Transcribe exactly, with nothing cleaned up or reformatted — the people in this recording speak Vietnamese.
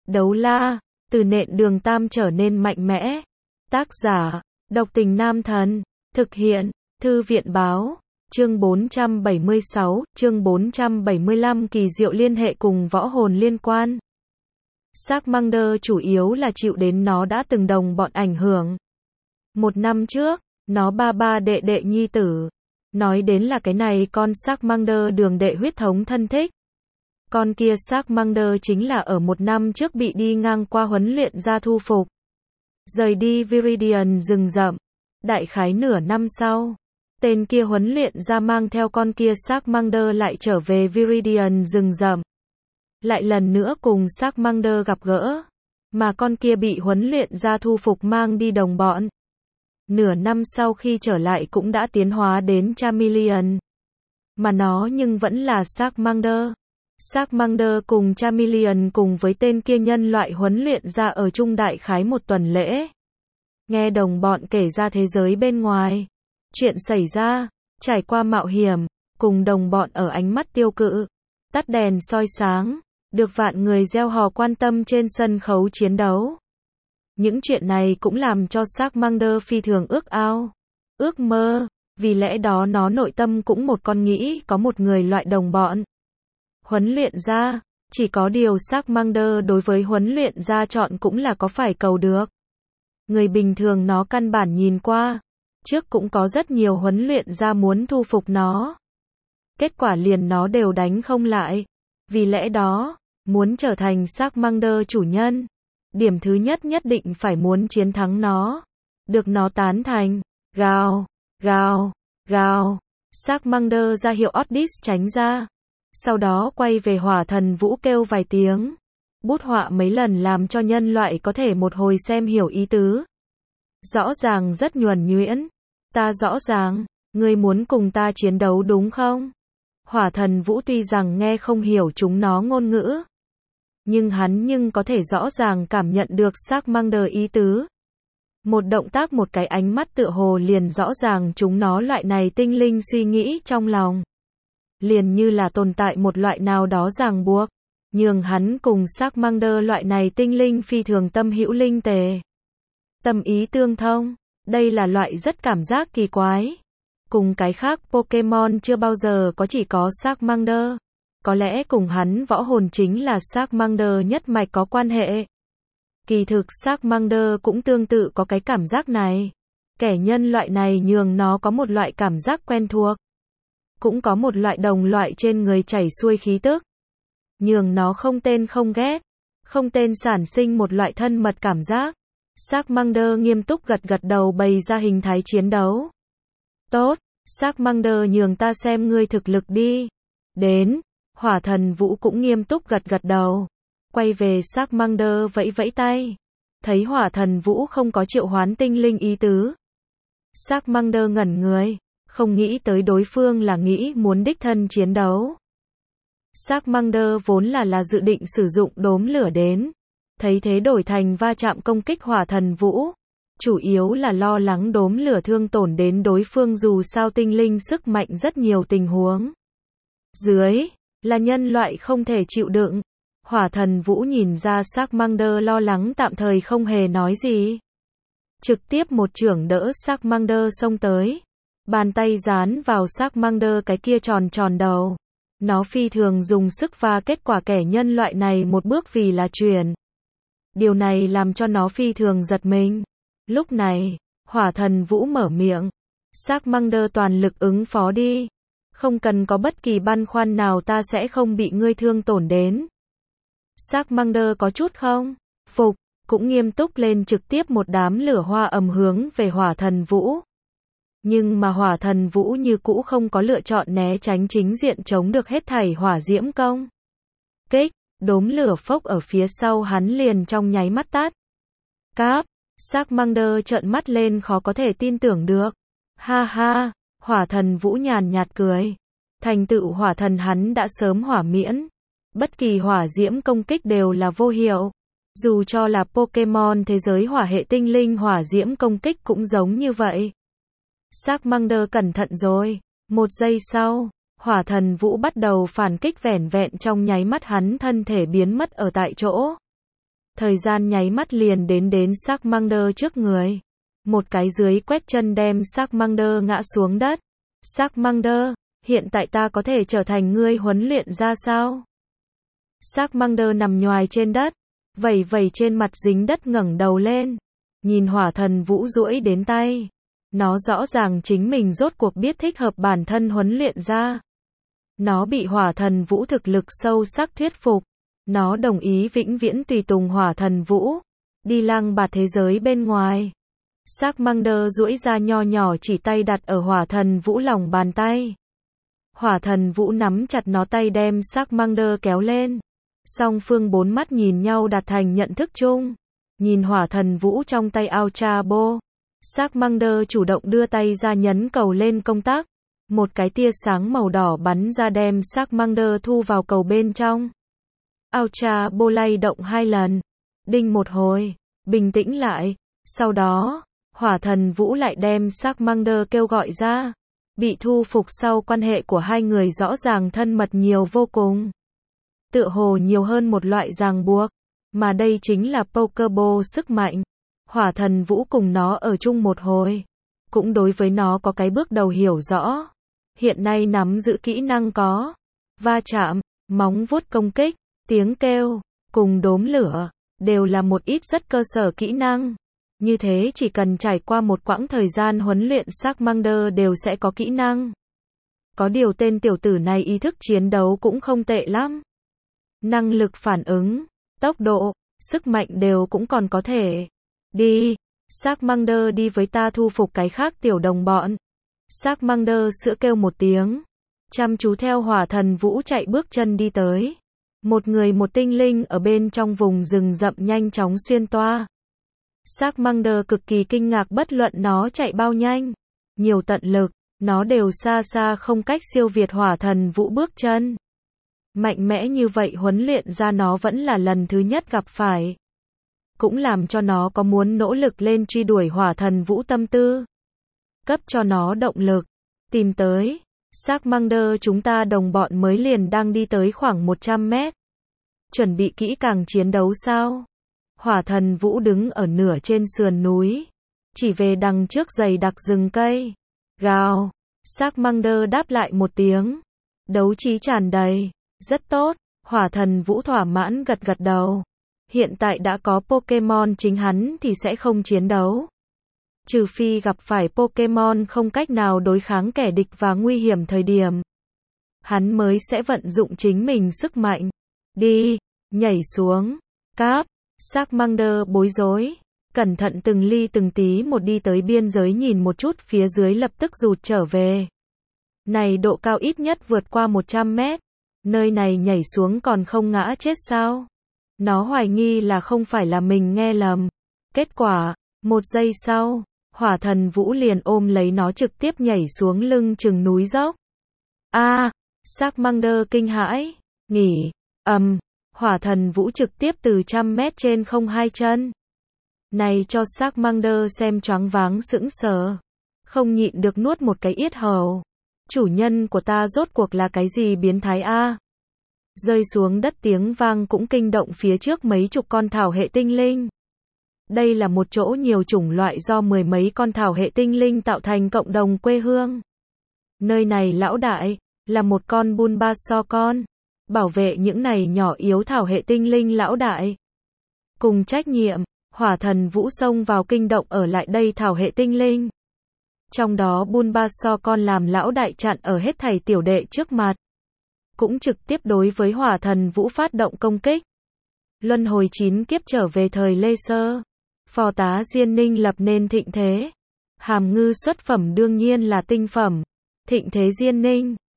Đấu la, từ nện đường tam trở nên mạnh mẽ. Tác giả, độc tình nam thần. Thực hiện, thư viện báo. Chương bốn trăm bảy mươi sáu, chương bốn trăm bảy mươi lăm kỳ diệu liên hệ cùng võ hồn liên quan. Charmander chủ yếu là chịu đến nó đã từng đồng bọn ảnh hưởng. Một năm trước, nó ba ba đệ đệ nhi tử. Nói đến là cái này con Charmander đường đệ huyết thống thân thích. Con kia Charmander chính là ở một năm trước bị đi ngang qua huấn luyện ra thu phục. Rời đi Viridian rừng rậm. Đại khái nửa năm sau, tên kia huấn luyện ra mang theo con kia Charmander lại trở về Viridian rừng rậm. Lại lần nữa cùng Charmander gặp gỡ. Mà con kia bị huấn luyện ra thu phục mang đi đồng bọn. Nửa năm sau khi trở lại cũng đã tiến hóa đến Charmeleon. Mà nó nhưng vẫn là Charmander. Charmander cùng Charmeleon cùng với tên kia nhân loại huấn luyện ra ở chung đại khái một tuần lễ. Nghe đồng bọn kể ra thế giới bên ngoài. Chuyện xảy ra, trải qua mạo hiểm, cùng đồng bọn ở ánh mắt tiêu cự. Tắt đèn soi sáng, được vạn người gieo hò quan tâm trên sân khấu chiến đấu. Những chuyện này cũng làm cho Charmander phi thường ước ao, ước mơ, vì lẽ đó nó nội tâm cũng một con nghĩ có một người loại đồng bọn. Huấn luyện ra, chỉ có điều Charmander đối với huấn luyện ra chọn cũng là có phải cầu được. Người bình thường nó căn bản nhìn qua, trước cũng có rất nhiều huấn luyện ra muốn thu phục nó. Kết quả liền nó đều đánh không lại. Vì lẽ đó, muốn trở thành Charmander chủ nhân, điểm thứ nhất nhất định phải muốn chiến thắng nó. Được nó tán thành. Gào, gào, gào. Charmander ra hiệu Odys tránh ra. Sau đó quay về hỏa thần vũ kêu vài tiếng. Bút họa mấy lần làm cho nhân loại có thể một hồi xem hiểu ý tứ. Rõ ràng rất nhuần nhuyễn. Ta rõ ràng, ngươi muốn cùng ta chiến đấu đúng không? Hỏa thần vũ tuy rằng nghe không hiểu chúng nó ngôn ngữ. Nhưng hắn nhưng có thể rõ ràng cảm nhận được Charmander ý tứ. Một động tác một cái ánh mắt tựa hồ liền rõ ràng chúng nó loại này tinh linh suy nghĩ trong lòng. Liền như là tồn tại một loại nào đó ràng buộc. Nhường hắn cùng Charmander loại này tinh linh phi thường tâm hữu linh tề. Tâm ý tương thông. Đây là loại rất cảm giác kỳ quái. Cùng cái khác Pokemon chưa bao giờ có chỉ có Charmander. Có lẽ cùng hắn võ hồn chính là Charmander nhất mạch có quan hệ. Kỳ thực Charmander cũng tương tự có cái cảm giác này. Kẻ nhân loại này nhường nó có một loại cảm giác quen thuộc. Cũng có một loại đồng loại trên người chảy xuôi khí tức. Nhường nó không tên không ghét. Không tên sản sinh một loại thân mật cảm giác. Charmander nghiêm túc gật gật đầu bày ra hình thái chiến đấu. Tốt, Charmander nhường ta xem ngươi thực lực đi. Đến, hỏa thần vũ cũng nghiêm túc gật gật đầu. Quay về Charmander vẫy vẫy tay. Thấy hỏa thần vũ không có triệu hoán tinh linh ý tứ. Charmander ngẩn người, không nghĩ tới đối phương là nghĩ muốn đích thân chiến đấu. Charmander vốn là là dự định sử dụng đốm lửa đến. Thấy thế đổi thành va chạm công kích hỏa thần vũ. Chủ yếu là lo lắng đốm lửa thương tổn đến đối phương dù sao tinh linh sức mạnh rất nhiều tình huống. Dưới, là nhân loại không thể chịu đựng. Hỏa thần vũ nhìn ra Charmander lo lắng tạm thời không hề nói gì. Trực tiếp một chưởng đỡ Charmander xông tới. Bàn tay dán vào Charmander cái kia tròn tròn đầu. Nó phi thường dùng sức và kết quả kẻ nhân loại này một bước vì là chuyển. Điều này làm cho nó phi thường giật mình. Lúc này, hỏa thần vũ mở miệng. Charmander toàn lực ứng phó đi. Không cần có bất kỳ băn khoăn nào ta sẽ không bị ngươi thương tổn đến. Charmander có chút không? Phục, cũng nghiêm túc lên trực tiếp một đám lửa hoa ầm hướng về hỏa thần vũ. Nhưng mà hỏa thần vũ như cũ không có lựa chọn né tránh chính diện chống được hết thảy hỏa diễm công. Kích, đốm lửa phốc ở phía sau hắn liền trong nháy mắt tắt. Cáp, Charmander trợn mắt lên khó có thể tin tưởng được. Ha ha, hỏa thần vũ nhàn nhạt cười. Thành tựu hỏa thần hắn đã sớm hỏa miễn. Bất kỳ hỏa diễm công kích đều là vô hiệu. Dù cho là Pokemon thế giới hỏa hệ tinh linh hỏa diễm công kích cũng giống như vậy. Charmander cẩn thận rồi. Một giây sau, hỏa thần vũ bắt đầu phản kích vẻn vẹn trong nháy mắt hắn thân thể biến mất ở tại chỗ. Thời gian nháy mắt liền đến đến Charmander trước người. Một cái dưới quét chân đem Charmander ngã xuống đất. Charmander, hiện tại ta có thể trở thành ngươi huấn luyện ra sao? Charmander nằm nhoài trên đất, vẩy vẩy trên mặt dính đất ngẩng đầu lên, nhìn hỏa thần vũ duỗi đến tay. Nó rõ ràng chính mình rốt cuộc biết thích hợp bản thân huấn luyện ra. Nó bị hỏa thần vũ thực lực sâu sắc thuyết phục. Nó đồng ý vĩnh viễn tùy tùng hỏa thần vũ, đi lang bạt thế giới bên ngoài. Charmander duỗi ra nho nhỏ chỉ tay đặt ở hỏa thần vũ lòng bàn tay. Hỏa thần vũ nắm chặt nó tay đem Charmander kéo lên. Song phương bốn mắt nhìn nhau đạt thành nhận thức chung. Nhìn hỏa thần vũ trong tay Ultra Ball, Charmander chủ động đưa tay ra nhấn cầu lên công tắc. Một cái tia sáng màu đỏ bắn ra đem Charmander thu vào cầu bên trong. Ultra Ball lay động hai lần, đinh một hồi, bình tĩnh lại. Sau đó, hỏa thần vũ lại đem Charmander kêu gọi ra. Bị thu phục sau quan hệ của hai người rõ ràng thân mật nhiều vô cùng. Tựa hồ nhiều hơn một loại ràng buộc, mà đây chính là Pokeball sức mạnh. Hỏa thần vũ cùng nó ở chung một hồi, cũng đối với nó có cái bước đầu hiểu rõ. Hiện nay nắm giữ kỹ năng có va chạm, móng vuốt công kích, tiếng kêu, cùng đốm lửa, đều là một ít rất cơ sở kỹ năng. Như thế chỉ cần trải qua một quãng thời gian huấn luyện Charmander đều sẽ có kỹ năng. Có điều tên tiểu tử này ý thức chiến đấu cũng không tệ lắm. Năng lực phản ứng, tốc độ, sức mạnh đều cũng còn có thể. Đi, Charmander đi với ta thu phục cái khác tiểu đồng bọn. Charmander sữa kêu một tiếng, chăm chú theo hỏa thần vũ chạy bước chân đi tới. Một người một tinh linh ở bên trong vùng rừng rậm nhanh chóng xuyên toa. Charmander cực kỳ kinh ngạc bất luận nó chạy bao nhanh, nhiều tận lực, nó đều xa xa không cách siêu việt hỏa thần vũ bước chân. Mạnh mẽ như vậy huấn luyện ra nó vẫn là lần thứ nhất gặp phải. Cũng làm cho nó có muốn nỗ lực lên truy đuổi hỏa thần vũ tâm tư. Cấp cho nó động lực. Tìm tới. Charmander chúng ta đồng bọn mới liền đang đi tới khoảng một trăm mét. Chuẩn bị kỹ càng chiến đấu sao? Hỏa thần vũ đứng ở nửa trên sườn núi. Chỉ về đằng trước dày đặc rừng cây. Gào. Charmander đáp lại một tiếng. Đấu trí tràn đầy. Rất tốt. Hỏa thần vũ thỏa mãn gật gật đầu. Hiện tại đã có Pokemon chính hắn thì sẽ không chiến đấu. Trừ phi gặp phải Pokemon không cách nào đối kháng kẻ địch và nguy hiểm thời điểm. Hắn mới sẽ vận dụng chính mình sức mạnh. Đi, nhảy xuống, cáp, Charmander bối rối. Cẩn thận từng ly từng tí một đi tới biên giới nhìn một chút phía dưới lập tức rụt trở về. Này độ cao ít nhất vượt qua một trăm mét. Nơi này nhảy xuống còn không ngã chết sao? Nó hoài nghi là không phải là mình nghe lầm. Kết quả, một giây sau, hỏa thần vũ liền ôm lấy nó trực tiếp nhảy xuống lưng chừng núi dốc. A, à, Charmander kinh hãi, nghỉ, ầm, um, hỏa thần vũ trực tiếp từ trăm mét trên không hai chân. Này cho Charmander xem choáng váng sững sờ, không nhịn được nuốt một cái yết hầu. Chủ nhân của ta rốt cuộc là cái gì biến thái a? Rơi xuống đất tiếng vang cũng kinh động phía trước mấy chục con thảo hệ tinh linh. Đây là một chỗ nhiều chủng loại do mười mấy con thảo hệ tinh linh tạo thành cộng đồng quê hương. Nơi này lão đại, là một con Bulbasaur con. Bảo vệ những này nhỏ yếu thảo hệ tinh linh lão đại. Cùng trách nhiệm, hỏa thần vũ xông vào kinh động ở lại đây thảo hệ tinh linh. Trong đó Bulbasaur con làm lão đại chặn ở hết thảy tiểu đệ trước mặt. Cũng trực tiếp đối với hỏa thần vũ phát động công kích. Luân hồi chín kiếp trở về thời Lê Sơ. Phò tá Diên Ninh lập nên thịnh thế. Hàm ngư xuất phẩm đương nhiên là tinh phẩm. Thịnh thế Diên Ninh,